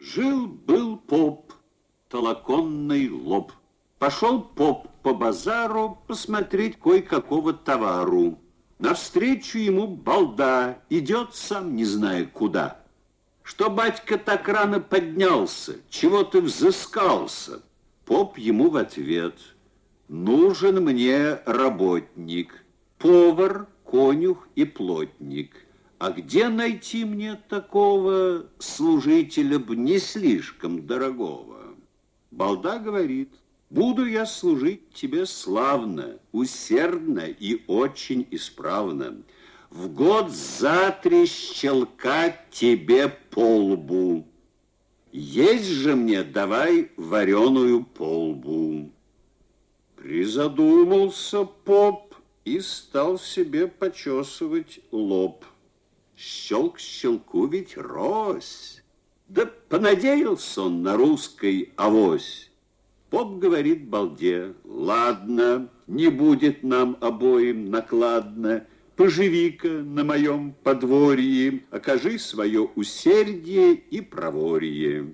Жил-был поп, толоконный лоб. Пошел поп по базару посмотреть кое-какого товару. Навстречу ему балда, идет сам не зная куда. Что, батька, так рано поднялся? Чего ты взыскался? Поп ему в ответ: нужен мне работник, повар, конюх и плотник. А где найти мне такого служителя б не слишком дорогого? Балда говорит: буду я служить тебе славно, усердно и очень исправно. В год за 3 щелка тебе по лбу. Есть же мне давай вареную полбу. Призадумался поп и стал себе почесывать лоб. Щелк щелку ведь рось. Да понадеялся он на русской авось. Поп говорит балде: ладно, не будет нам обоим накладно. Поживи-ка на моем подворье, окажи свое усердие и проворье.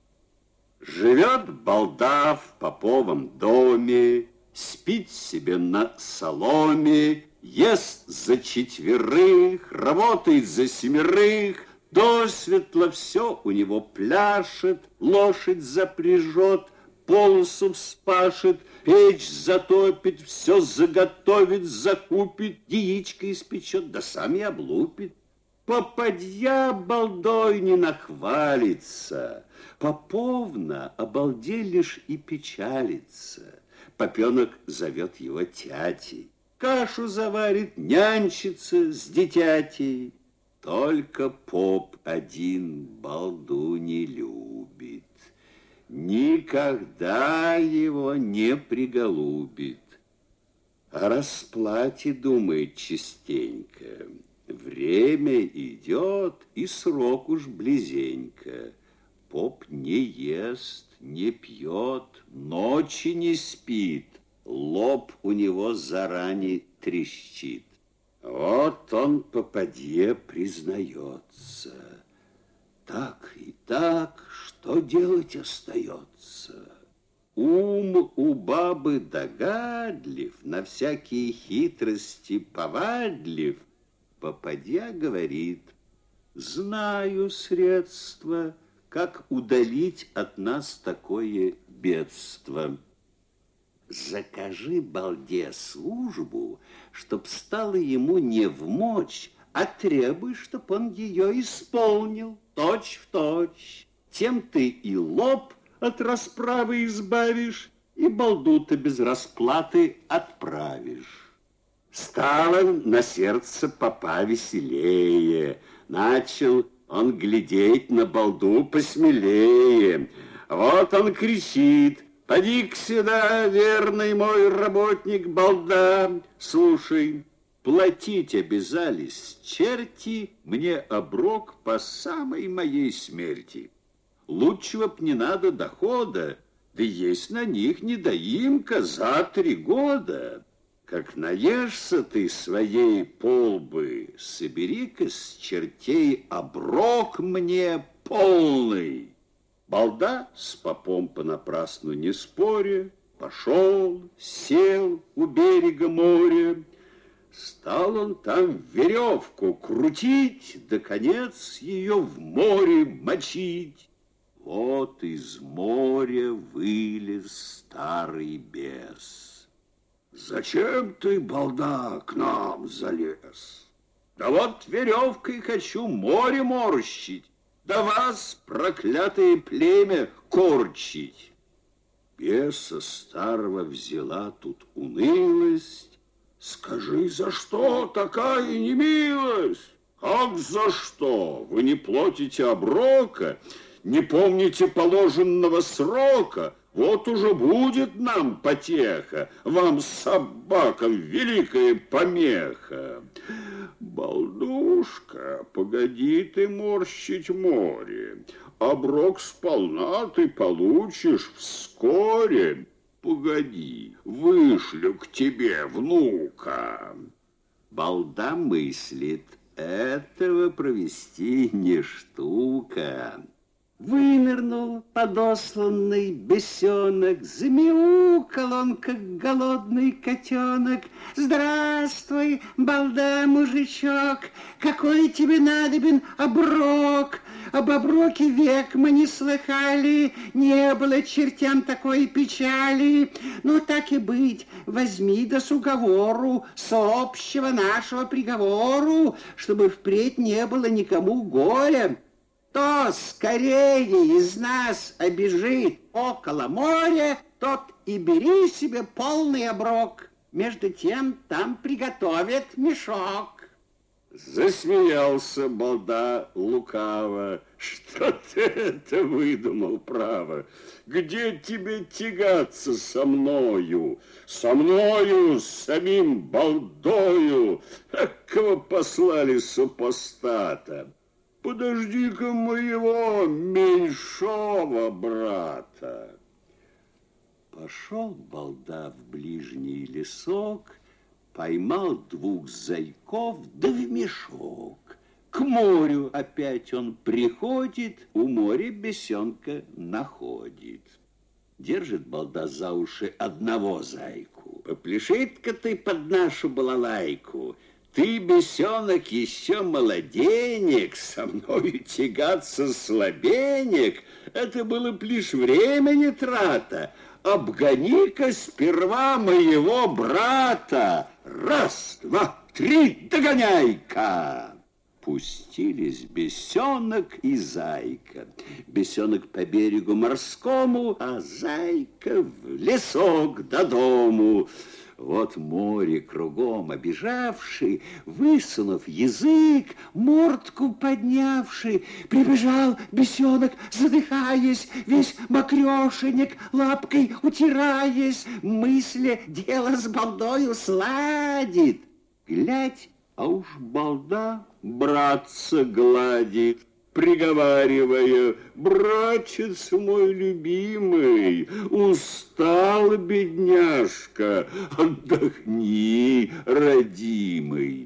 Живет балда в поповом доме, спит себе на соломе, ест за 4, работает за 7, досветло все у него пляшет, лошадь запряжет, полосу вспашет, печь затопит, все заготовит, закупит, яичко испечет, да сам и облупит. Попадья балдой не нахвалится, поповна о балде лишь и печалится. Попенок зовет его тятей, кашу заварит, нянчится с дитятей. Только поп один балду не любит, никогда его не приголубит. О расплате думает частенько. Время идет, и срок уж близенько. Поп не ест, не пьет, ночи не спит, лоб у него заранее трещит. Вот он попадье признается: так и так, что делать остается? Ум у бабы догадлив, на всякие хитрости повадлив. Попадья говорит: знаю средства, как удалить от нас такое бедство. Закажи балде службу, чтоб стало ему не вмочь, а требуй, чтоб он ее исполнил точь в точь. Тем ты и лоб от расправы избавишь, и балду-то без расплаты отправишь. Стало на сердце попа веселее, начал он глядеть на балду посмелее. Вот он кричит: поди-ка сюда, верный мой работник балда, слушай, платить обязались черти мне оброк по самой моей смерти. Лучшего б не надо дохода, да есть на них недоимка за 3 года. Как наешься ты своей полбы, собери-ка с чертей оброк мне полный. Балда с попом понапрасну не споря пошел, сел у берега моря. Стал он там веревку крутить, да конец ее в море мочить. Вот из моря вылез старый бес. Зачем ты, балда, к нам залез? Да вот веревкой хочу море морщить, да вас, проклятое племя, корчить. Беса старого взяла тут унылость. Скажи, за что такая немилость? Как за что? Вы не платите оброка, не помните положенного срока. Вот уже будет нам потеха, вам, собакам, великая помеха. Балдушка, погоди ты морщить море, оброк сполна ты получишь вскоре. Погоди, вышлю к тебе внука. Балда мыслит: этого провести не штука. Вынырнул подосланный бесенок, замяукал он, как голодный котенок. Здравствуй, балда, мужичок, какой тебе надобен оброк? Об оброке век мы не слыхали, не было чертям такой печали. Ну, так и быть, возьми да с уговору, с общего нашего приговору, чтобы впредь не было никому горя. Кто скорее из нас обежит около моря, тот и бери себе полный оброк. Между тем там приготовят мешок. Засмеялся балда лукаво. Что ты это выдумал, право? Где тебе тягаться со мною? Со мною, с самим балдою? Кого послали супостата? Подожди-ка моего меньшого брата. Пошел балда в ближний лесок, поймал двух зайков, да в мешок. К морю опять он приходит, у моря бесенка находит. Держит балда за уши одного зайку. Попляши-ка ты под нашу балалайку. Ты, бесенок, еще молоденек, со мною тягаться слабенек. Это было б лишь времени трата. Обгони-ка сперва моего брата. Раз, два, три, догоняй-ка. Пустились бесенок и зайка. Бесенок по берегу морскому, а зайка в лесок до дому. Вот море кругом обежавший, высунув язык, мордку поднявший, прибежал бесенок, задыхаясь, весь мокрешенек, лапкой утираясь, мысля дело с балдою сладит. Глядь, а уж балда братца гладит, приговаривая: братец мой любимый, устал, бедняжка, отдохни, родимый.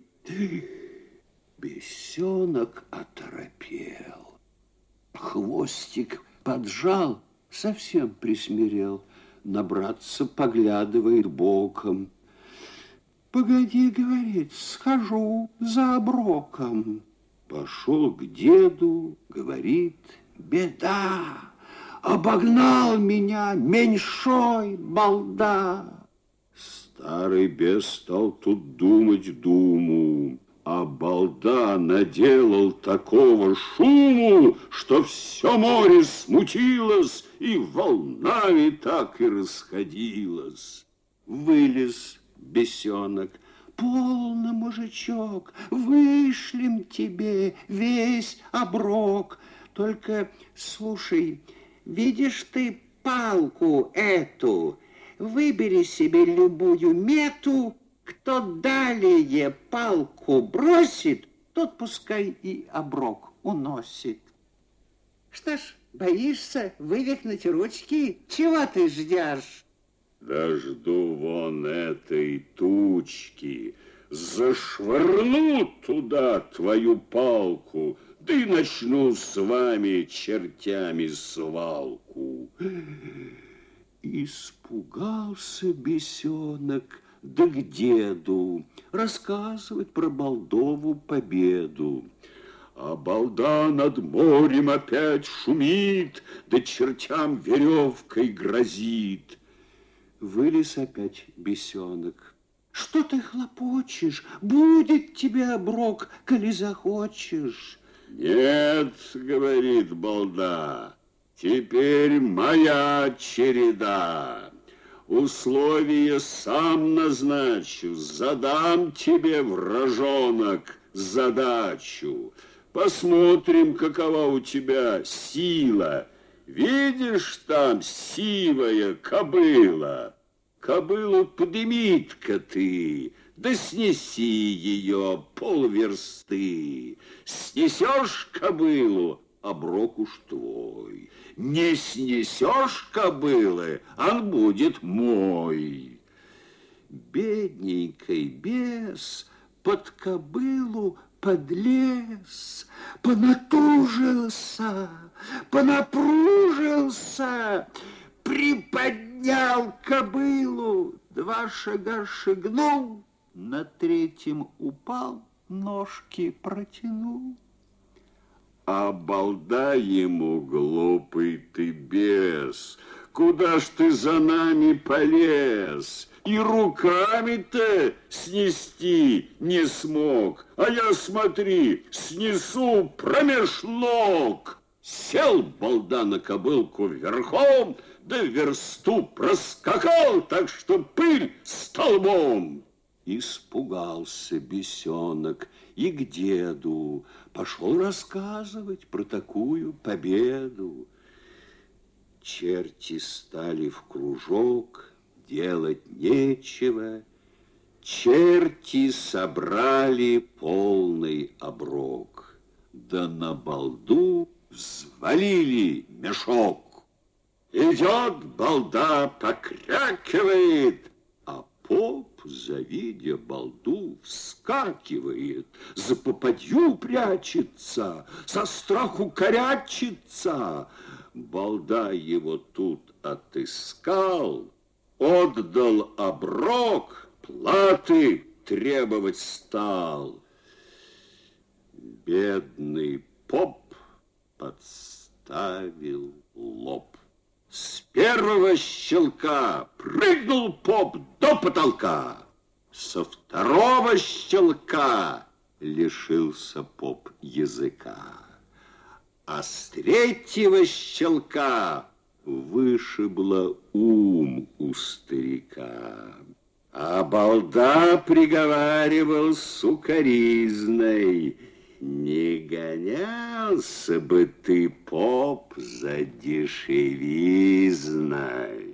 Бесенок оторопел, хвостик поджал, совсем присмирел, на братца поглядывает боком. Погоди, говорит, схожу за оброком. Пошел к деду, говорит: беда, обогнал меня меньшой балда. Старый бес стал тут думать думу, а балда наделал такого шуму, что все море смутилось и волнами так и расходилось. Вылез бесенок: полно, мужичок, вышлем тебе весь оброк. Только слушай, видишь ты палку эту, выбери себе любую мету. Кто далее палку бросит, тот пускай и оброк уносит. Что ж, боишься вывихнуть ручки? Чего ты ждешь? Да жду вон этой тучки, зашвырну туда твою палку, да и начну с вами, чертями, свалку. Испугался бесенок, да к деду рассказывать про балдову победу. А балда над морем опять шумит, да чертям веревкой грозит. Вылез опять бесенок. Что ты хлопочешь? Будет тебе оброк, коли захочешь. Нет, говорит балда, теперь моя череда. Условия сам назначу, задам тебе, вражонок, задачу. Посмотрим, какова у тебя сила. Видишь, там сивая кобыла? Кобылу подымит-ка ты, да снеси ее полверсты. Снесешь кобылу, оброк уж твой. Не снесешь кобылы, он будет мой. Бедненький бес под кобылу подлез, понапружился, приподнял кобылу, 2 шага шагнул, на 3 упал, ножки протянул. А балда ему: глупый ты бес, куда ж ты за нами полез? И руками-то снести не смог, а я, смотри, снесу промеж ног. Сел балда на кобылку верхом, да версту проскакал, так что пыль столбом. Испугался бесенок и к деду пошел рассказывать про такую победу. Черти стали в кружок, делать нечего. Черти собрали полный оброк, да на балду взвалили мешок. Идет балда, покрякивает, а поп, завидя балду, вскакивает, за попадью прячется, со страху корячится. Балда его тут отыскал, отдал оброк, платы требовать стал. Бедный поп подставил лоб. С первого щелка прыгнул поп до потолка. Со второго щелка лишился поп языка. А с 3-го щелка вышибло ум у старика. А балда приговаривал сукоризной: не гонялся бы ты, поп, за дешевизной.